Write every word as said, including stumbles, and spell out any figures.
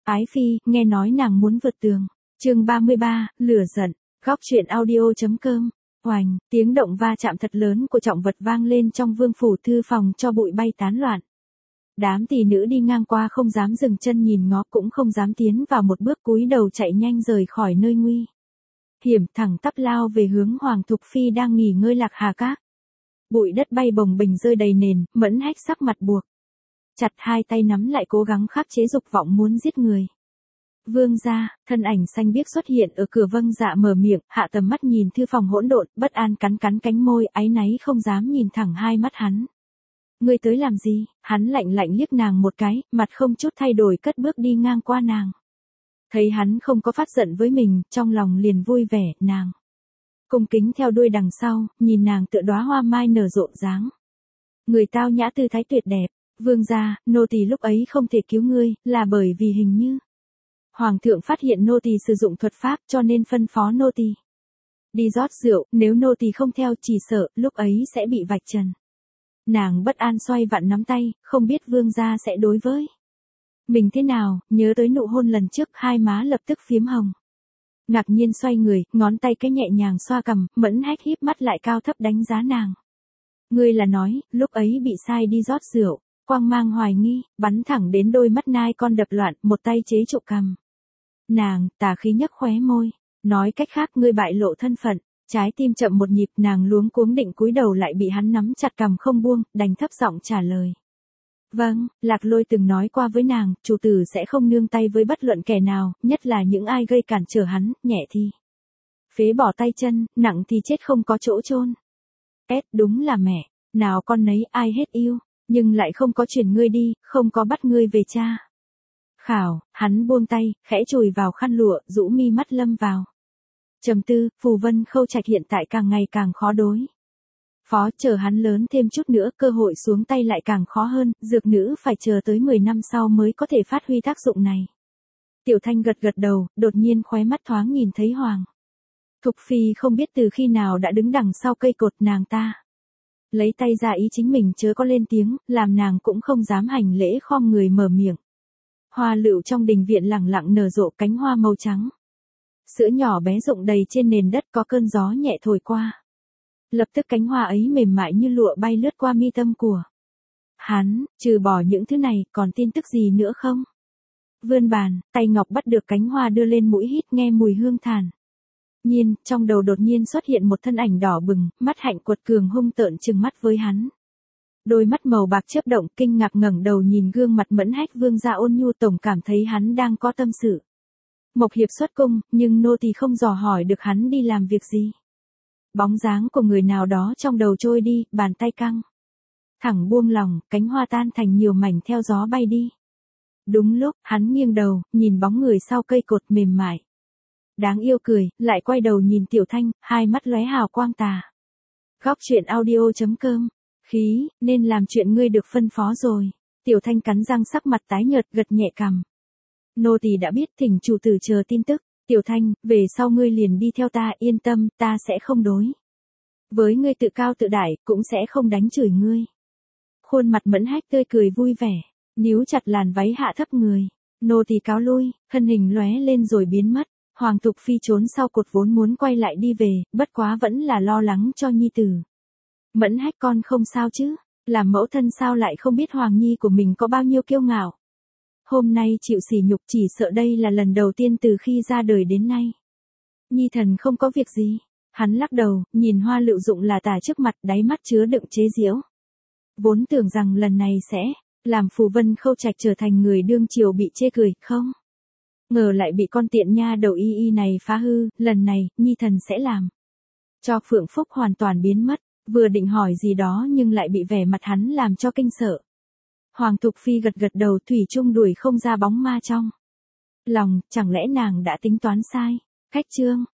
Ái phi, nghe nói nàng muốn vượt tường. Chương ba mươi ba, lửa giận. Góc truyện audio.com. Oành, tiếng động va chạm thật lớn của trọng vật vang lên trong vương phủ thư phòng cho bụi bay tán loạn. Đám tỷ nữ đi ngang qua không dám dừng chân nhìn ngó, cũng không dám tiến vào một bước, cúi đầu chạy nhanh rời khỏi nơi nguy hiểm, thẳng tắp lao về hướng Hoàng Thục Phi đang nghỉ ngơi Lạc Hà Các. Bụi đất bay bồng bềnh rơi đầy nền, Mẫn Hách sắc mặt buộc chặt, hai tay nắm lại cố gắng khắc chế dục vọng muốn giết người. Vương gia, thân ảnh xanh biếc xuất hiện ở cửa. Vâng dạ mở miệng, hạ tầm mắt nhìn thư phòng hỗn độn, bất an cắn cắn cánh môi, áy náy không dám nhìn thẳng hai mắt hắn. Ngươi tới làm gì? Hắn lạnh lạnh liếc nàng một cái, mặt không chút thay đổi cất bước đi ngang qua nàng. Thấy hắn không có phát giận với mình, trong lòng liền vui vẻ, nàng cung kính theo đuôi đằng sau, nhìn nàng tựa đóa hoa mai nở rộ dáng người tao nhã tư thái tuyệt đẹp. Vương gia, nô tỳ lúc ấy không thể cứu ngươi, là bởi vì hình như Hoàng thượng phát hiện nô tỳ sử dụng thuật pháp, cho nên phân phó nô tỳ đi rót rượu, nếu nô tỳ không theo chỉ sợ lúc ấy sẽ bị vạch trần. Nàng bất an xoay vặn nắm tay, không biết vương gia sẽ đối với mình thế nào, nhớ tới nụ hôn lần trước, hai má lập tức phiếm hồng. Ngạc nhiên xoay người, ngón tay cái nhẹ nhàng xoa cằm, Mẫn Hách híp mắt lại cao thấp đánh giá nàng. Ngươi là nói, lúc ấy bị sai đi rót rượu. Quang mang hoài nghi, bắn thẳng đến đôi mắt nai con đập loạn, một tay chế trụ cằm nàng, tà khí nhấc khóe môi. Nói cách khác, ngươi bại lộ thân phận. Trái tim chậm một nhịp, nàng luống cuống định cúi đầu lại bị hắn nắm chặt cằm không buông, đành thấp giọng trả lời. Vâng, Lạc Lôi từng nói qua với nàng, chủ tử sẽ không nương tay với bất luận kẻ nào, nhất là những ai gây cản trở hắn, nhẹ thì phế bỏ tay chân, nặng thì chết không có chỗ chôn. Ét, đúng là mẹ, nào con nấy ai hết yêu, nhưng lại không có chuyển ngươi đi, không có bắt ngươi về cha. Khảo, hắn buông tay, khẽ chùi vào khăn lụa, rũ mi mắt lâm vào trầm tư. Phù Vân Khâu Trạch hiện tại càng ngày càng khó đối phó, chờ hắn lớn thêm chút nữa, cơ hội xuống tay lại càng khó hơn, dược nữ phải chờ tới mười năm sau mới có thể phát huy tác dụng này. Tiểu Thanh gật gật đầu, đột nhiên khóe mắt thoáng nhìn thấy Hoàng Thục Phi không biết từ khi nào đã đứng đằng sau cây cột, nàng ta lấy tay ra ý chính mình chớ có lên tiếng, làm nàng cũng không dám hành lễ, khom người mở miệng. Hoa lựu trong đình viện lẳng lặng nở rộ, cánh hoa màu trắng sữa nhỏ bé rụng đầy trên nền đất, có cơn gió nhẹ thổi qua. Lập tức cánh hoa ấy mềm mại như lụa bay lướt qua mi tâm của hắn. Trừ bỏ những thứ này, còn tin tức gì nữa không? Vươn bàn, tay ngọc bắt được cánh hoa đưa lên mũi hít nghe mùi hương thản nhiên, trong đầu đột nhiên xuất hiện một thân ảnh đỏ bừng, mắt hạnh quật cường hung tợn trừng mắt với hắn. Đôi mắt màu bạc chớp động, kinh ngạc ngẩng đầu nhìn gương mặt Mẫn Hách. Vương gia ôn nhu, tổng cảm thấy hắn đang có tâm sự. Mộc hiệp xuất cung, nhưng nô tỳ không dò hỏi được hắn đi làm việc gì. Bóng dáng của người nào đó trong đầu trôi đi, bàn tay căng thẳng buông lỏng, cánh hoa tan thành nhiều mảnh theo gió bay đi. Đúng lúc, hắn nghiêng đầu, nhìn bóng người sau cây cột mềm mại đáng yêu cười, lại quay đầu nhìn Tiểu Thanh, hai mắt lóe hào quang tà. Góc truyện audio.com. Khí, nên làm chuyện ngươi được phân phó rồi. Tiểu Thanh cắn răng, sắc mặt tái nhợt, gật nhẹ cằm. Nô tỳ đã biết, thỉnh chủ tử chờ tin tức. Tiểu Thanh, về sau ngươi liền đi theo ta, yên tâm, ta sẽ không đối với ngươi tự cao tự đại, cũng sẽ không đánh chửi ngươi. Khuôn mặt Mẫn Hách tươi cười vui vẻ, níu chặt làn váy hạ thấp người. Nô tỳ cáo lui, thân hình lóe lên rồi biến mất. Hoàng Thục Phi trốn sau cột vốn muốn quay lại đi về, bất quá vẫn là lo lắng cho nhi tử. Mẫn Hách con không sao chứ? Làm mẫu thân sao lại không biết Hoàng Nhi của mình có bao nhiêu kiêu ngạo? Hôm nay chịu sỉ nhục, chỉ sợ đây là lần đầu tiên từ khi ra đời đến nay. Nhi thần không có việc gì. Hắn lắc đầu, nhìn hoa lựu dụng là tả trước mặt, đáy mắt chứa đựng chế giễu. Vốn tưởng rằng lần này sẽ làm Phù Vân Khâu Trạch trở thành người đương triều bị chê cười, không ngờ lại bị con tiện nha đầu y y này phá hư. Lần này, nhi thần sẽ làm cho Phượng Phúc hoàn toàn biến mất. Vừa định hỏi gì đó nhưng lại bị vẻ mặt hắn làm cho kinh sợ. Hoàng Thục Phi gật gật đầu, thủy chung đuổi không ra bóng ma trong lòng, chẳng lẽ nàng đã tính toán sai? Khách chương.